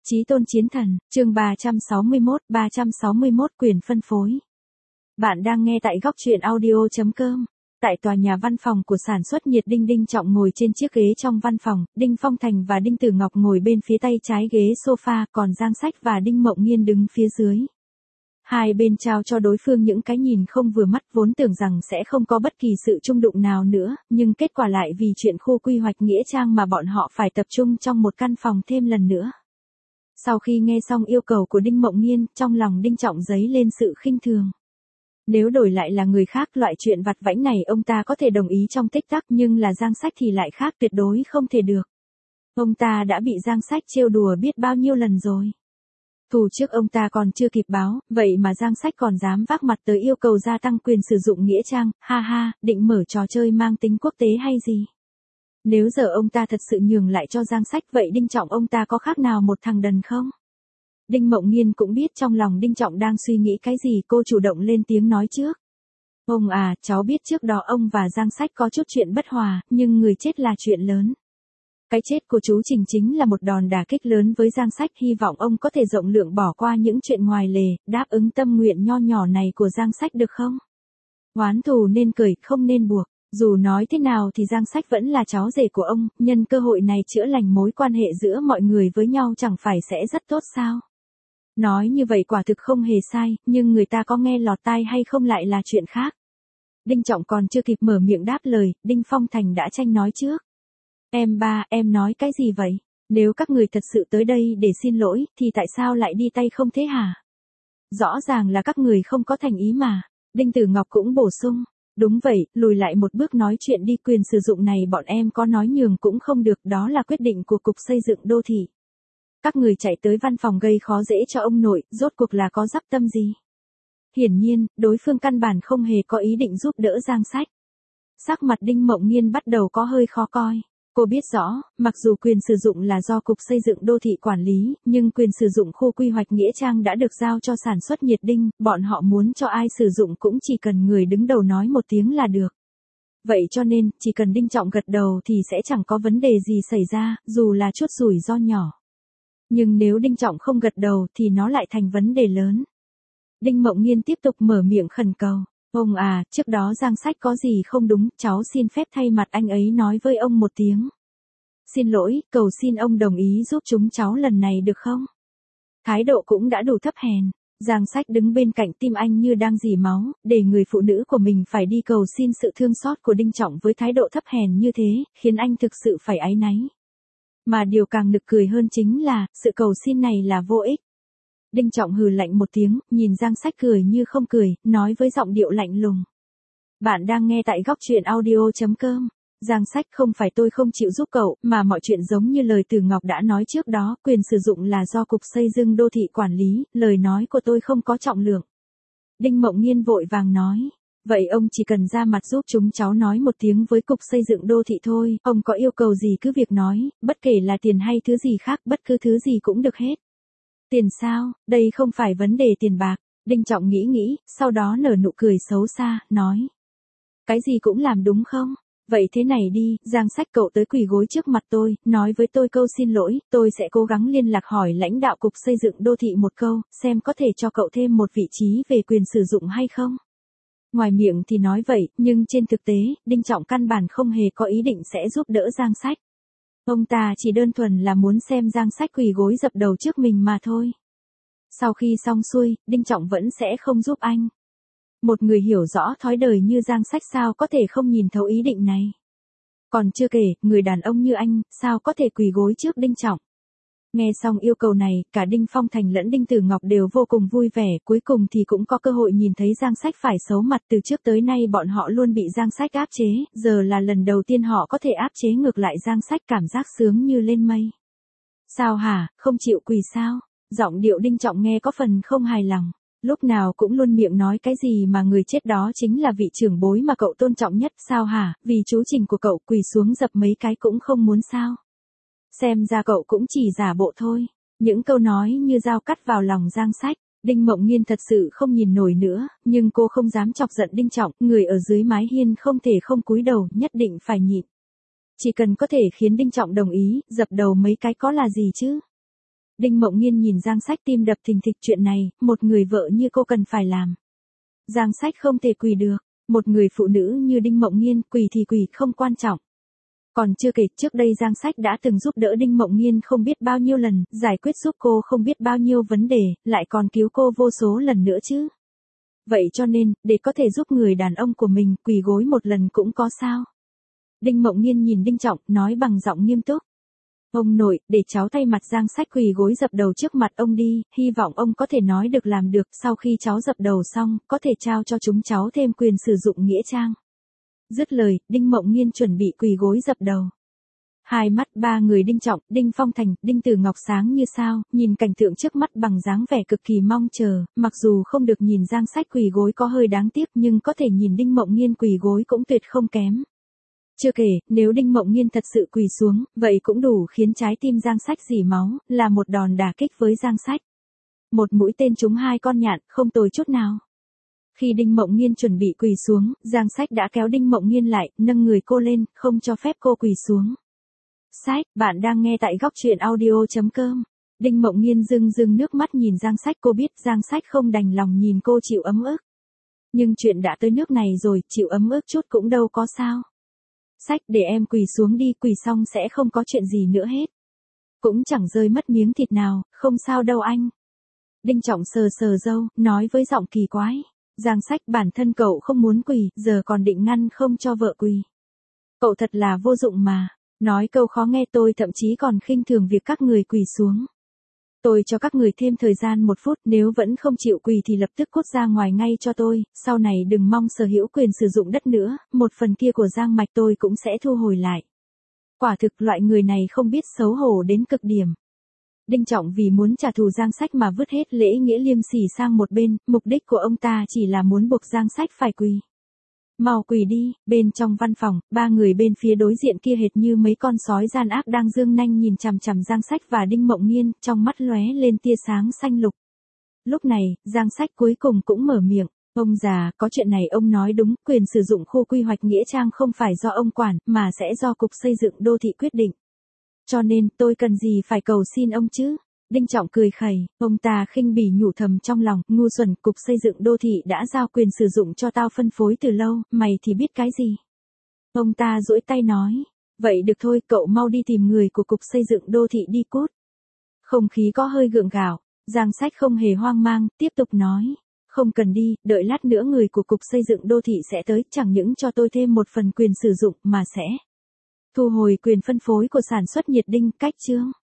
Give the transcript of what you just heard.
Chí tôn chiến thần, chương 361 quyền phân phối. Bạn đang nghe tại góc truyện audio.com. Tại tòa nhà văn phòng của sản xuất nhiệt Đinh Trọng ngồi trên chiếc ghế trong văn phòng, Đinh Phong Thành và Đinh Tử Ngọc ngồi bên phía tay trái ghế sofa, còn Giang Sách và Đinh Mộng Nghiên đứng phía dưới. Hai bên trao cho đối phương những cái nhìn không vừa mắt, vốn tưởng rằng sẽ không có bất kỳ sự chung đụng nào nữa, nhưng kết quả lại vì chuyện khu quy hoạch Nghĩa Trang mà bọn họ phải tập trung trong một căn phòng thêm lần nữa. Sau khi nghe xong yêu cầu của Đinh Mộng Nghiên, trong lòng Đinh Trọng dấy lên sự khinh thường. Nếu đổi lại là người khác, loại chuyện vặt vãnh này ông ta có thể đồng ý trong tích tắc, nhưng là Giang Sách thì lại khác, tuyệt đối không thể được. Ông ta đã bị Giang Sách trêu đùa biết bao nhiêu lần rồi. Thù trước ông ta còn chưa kịp báo, vậy mà Giang Sách còn dám vác mặt tới yêu cầu gia tăng quyền sử dụng Nghĩa Trang, ha ha, định mở trò chơi mang tính quốc tế hay gì? Nếu giờ ông ta thật sự nhường lại cho Giang Sách, vậy Đinh Trọng ông ta có khác nào một thằng đần không? Đinh Mộng Nghiên cũng biết trong lòng Đinh Trọng đang suy nghĩ cái gì, cô chủ động lên tiếng nói trước. Ông à, cháu biết trước đó ông và Giang Sách có chút chuyện bất hòa, nhưng người chết là chuyện lớn. Cái chết của chú Trình chính là một đòn đả kích lớn với Giang Sách, hy vọng ông có thể rộng lượng bỏ qua những chuyện ngoài lề, đáp ứng tâm nguyện nho nhỏ này của Giang Sách được không? Oán thù nên cười, không nên buộc. Dù nói thế nào thì Giang Sách vẫn là cháu rể của ông, nhân cơ hội này chữa lành mối quan hệ giữa mọi người với nhau chẳng phải sẽ rất tốt sao? Nói như vậy quả thực không hề sai, nhưng người ta có nghe lọt tai hay không lại là chuyện khác. Đinh Trọng còn chưa kịp mở miệng đáp lời, Đinh Phong Thành đã tranh nói trước. Em nói cái gì vậy? Nếu các người thật sự tới đây để xin lỗi, thì tại sao lại đi tay không thế hả? Rõ ràng là các người không có thành ý mà. Đinh Tử Ngọc cũng bổ sung. Đúng vậy, lùi lại một bước nói chuyện đi, quyền sử dụng này bọn em có nói nhường cũng không được, đó là quyết định của Cục Xây dựng Đô thị. Các người chạy tới văn phòng gây khó dễ cho ông nội, rốt cuộc là có dắp tâm gì? Hiển nhiên, đối phương căn bản không hề có ý định giúp đỡ Giang Sách. Sắc mặt Đinh Mộng Nghiên bắt đầu có hơi khó coi. Cô biết rõ, mặc dù quyền sử dụng là do Cục Xây dựng Đô thị quản lý, nhưng quyền sử dụng khu quy hoạch Nghĩa Trang đã được giao cho sản xuất nhiệt Đinh, bọn họ muốn cho ai sử dụng cũng chỉ cần người đứng đầu nói một tiếng là được. Vậy cho nên, chỉ cần Đinh Trọng gật đầu thì sẽ chẳng có vấn đề gì xảy ra, dù là chút rủi ro nhỏ. Nhưng nếu Đinh Trọng không gật đầu thì nó lại thành vấn đề lớn. Đinh Mộng Nghiên tiếp tục mở miệng khẩn cầu. Ông à, trước đó Giang Sách có gì không đúng, cháu xin phép thay mặt anh ấy nói với ông một tiếng. Xin lỗi, cầu xin ông đồng ý giúp chúng cháu lần này được không? Thái độ cũng đã đủ thấp hèn. Giang Sách đứng bên cạnh, tim anh như đang rỉ máu, để người phụ nữ của mình phải đi cầu xin sự thương xót của Đinh Trọng với thái độ thấp hèn như thế, khiến anh thực sự phải áy náy. Mà điều càng nực cười hơn chính là, sự cầu xin này là vô ích. Đinh Trọng hừ lạnh một tiếng, nhìn Giang Sách cười như không cười, nói với giọng điệu lạnh lùng. Bạn đang nghe tại góc truyện audio.com. Giang Sách, không phải tôi không chịu giúp cậu, mà mọi chuyện giống như lời Tử Ngọc đã nói trước đó, quyền sử dụng là do Cục Xây dựng Đô thị quản lý, lời nói của tôi không có trọng lượng. Đinh Mộng Nghiên vội vàng nói. Vậy ông chỉ cần ra mặt giúp chúng cháu nói một tiếng với Cục Xây dựng Đô thị thôi, ông có yêu cầu gì cứ việc nói, bất kể là tiền hay thứ gì khác, bất cứ thứ gì cũng được hết. Tiền sao, đây không phải vấn đề tiền bạc. Đinh Trọng nghĩ, sau đó nở nụ cười xấu xa, nói. Cái gì cũng làm đúng không? Vậy thế này đi, Giang Sách, cậu tới quỳ gối trước mặt tôi, nói với tôi câu xin lỗi, tôi sẽ cố gắng liên lạc hỏi lãnh đạo Cục Xây dựng Đô thị một câu, xem có thể cho cậu thêm một vị trí về quyền sử dụng hay không. Ngoài miệng thì nói vậy, nhưng trên thực tế, Đinh Trọng căn bản không hề có ý định sẽ giúp đỡ Giang Sách. Ông ta chỉ đơn thuần là muốn xem Giang Sách quỳ gối dập đầu trước mình mà thôi. Sau khi xong xuôi, Đinh Trọng vẫn sẽ không giúp anh. Một người hiểu rõ thói đời như Giang Sách sao có thể không nhìn thấu ý định này. Còn chưa kể, người đàn ông như anh, sao có thể quỳ gối trước Đinh Trọng. Nghe xong yêu cầu này, cả Đinh Phong Thành lẫn Đinh Tử Ngọc đều vô cùng vui vẻ, cuối cùng thì cũng có cơ hội nhìn thấy Giang Sách phải xấu mặt. Từ trước tới nay bọn họ luôn bị Giang Sách áp chế, giờ là lần đầu tiên họ có thể áp chế ngược lại Giang Sách, cảm giác sướng như lên mây. Sao hả, không chịu quỳ sao? Giọng điệu Đinh Trọng nghe có phần không hài lòng. Lúc nào cũng luôn miệng nói cái gì mà người chết đó chính là vị trưởng bối mà cậu tôn trọng nhất, sao hả, vì chú Trình của cậu quỳ xuống dập mấy cái cũng không muốn sao? Xem ra cậu cũng chỉ giả bộ thôi. Những câu nói như dao cắt vào lòng Giang Sách. Đinh Mộng Nghiên thật sự không nhìn nổi nữa, nhưng cô không dám chọc giận Đinh Trọng, người ở dưới mái hiên không thể không cúi đầu, nhất định phải nhịn. Chỉ cần có thể khiến Đinh Trọng đồng ý, dập đầu mấy cái có là gì chứ? Đinh Mộng Nghiên nhìn Giang Sách tim đập thình thịch, chuyện này, một người vợ như cô cần phải làm. Giang Sách không thể quỳ được, một người phụ nữ như Đinh Mộng Nghiên quỳ thì quỳ không quan trọng. Còn chưa kể, trước đây Giang Sách đã từng giúp đỡ Đinh Mộng Nghiên không biết bao nhiêu lần, giải quyết giúp cô không biết bao nhiêu vấn đề, lại còn cứu cô vô số lần nữa chứ. Vậy cho nên, để có thể giúp người đàn ông của mình quỳ gối một lần cũng có sao. Đinh Mộng Nghiên nhìn Đinh Trọng, nói bằng giọng nghiêm túc. Ông nội, để cháu thay mặt Giang Sách quỳ gối dập đầu trước mặt ông đi, hy vọng ông có thể nói được làm được, sau khi cháu dập đầu xong, có thể trao cho chúng cháu thêm quyền sử dụng nghĩa trang. Dứt lời, Đinh Mộng Nghiên chuẩn bị quỳ gối dập đầu. Hai mắt ba người Đinh Trọng, Đinh Phong Thành, Đinh Tử Ngọc sáng như sao, nhìn cảnh tượng trước mắt bằng dáng vẻ cực kỳ mong chờ, mặc dù không được nhìn Giang Sách quỳ gối có hơi đáng tiếc nhưng có thể nhìn Đinh Mộng Nghiên quỳ gối cũng tuyệt không kém. Chưa kể, nếu Đinh Mộng Nghiên thật sự quỳ xuống, vậy cũng đủ khiến trái tim Giang Sách rỉ máu, là một đòn đả kích với Giang Sách. Một mũi tên trúng hai con nhạn, không tồi chút nào. Khi Đinh Mộng Nghiên chuẩn bị quỳ xuống, Giang Sách đã kéo Đinh Mộng Nghiên lại, nâng người cô lên, không cho phép cô quỳ xuống. Sách, bạn đang nghe tại góc truyện audio.com. Đinh Mộng Nghiên rưng rưng nước mắt nhìn Giang Sách, cô biết Giang Sách không đành lòng nhìn cô chịu ấm ức. Nhưng chuyện đã tới nước này rồi, chịu ấm ức chút cũng đâu có sao. Sách, để em quỳ xuống đi, quỳ xong sẽ không có chuyện gì nữa hết. Cũng chẳng rơi mất miếng thịt nào, không sao đâu anh. Đinh Trọng sờ sờ râu, nói với giọng kỳ quái. Giang Sách, bản thân cậu không muốn quỳ, giờ còn định ngăn không cho vợ quỳ. Cậu thật là vô dụng mà. Nói câu khó nghe, tôi thậm chí còn khinh thường việc các người quỳ xuống. Tôi cho các người thêm thời gian 1 phút, nếu vẫn không chịu quỳ thì lập tức cút ra ngoài ngay cho tôi, sau này đừng mong sở hữu quyền sử dụng đất nữa, một phần kia của Giang Mạch tôi cũng sẽ thu hồi lại. Quả thực loại người này không biết xấu hổ đến cực điểm. Đinh Trọng vì muốn trả thù Giang Sách mà vứt hết lễ nghĩa liêm sỉ sang một bên, mục đích của ông ta chỉ là muốn buộc Giang Sách phải quỳ. Mau quỳ đi. Bên trong văn phòng, ba người bên phía đối diện kia hệt như mấy con sói gian ác đang giương nanh nhìn chằm chằm Giang Sách và Đinh Mộng Nghiên, trong mắt lóe lên tia sáng xanh lục. Lúc này, Giang Sách cuối cùng cũng mở miệng. Ông già, có chuyện này ông nói đúng, quyền sử dụng khu quy hoạch nghĩa trang không phải do ông quản, mà sẽ do Cục Xây dựng Đô thị quyết định. Cho nên, tôi cần gì phải cầu xin ông chứ? Đinh Trọng cười khẩy, ông ta khinh bỉ nhủ thầm trong lòng, ngu xuẩn, Cục Xây dựng Đô thị đã giao quyền sử dụng cho tao phân phối từ lâu, mày thì biết cái gì? Ông ta duỗi tay nói, vậy được thôi, cậu mau đi tìm người của Cục Xây dựng Đô thị đi cút. Không khí có hơi gượng gạo, Giang Sách không hề hoang mang, tiếp tục nói, không cần đi, đợi lát nữa người của Cục Xây dựng Đô thị sẽ tới, chẳng những cho tôi thêm một phần quyền sử dụng mà sẽ thu hồi quyền phân phối của sản xuất nhiệt đinh, cách chương.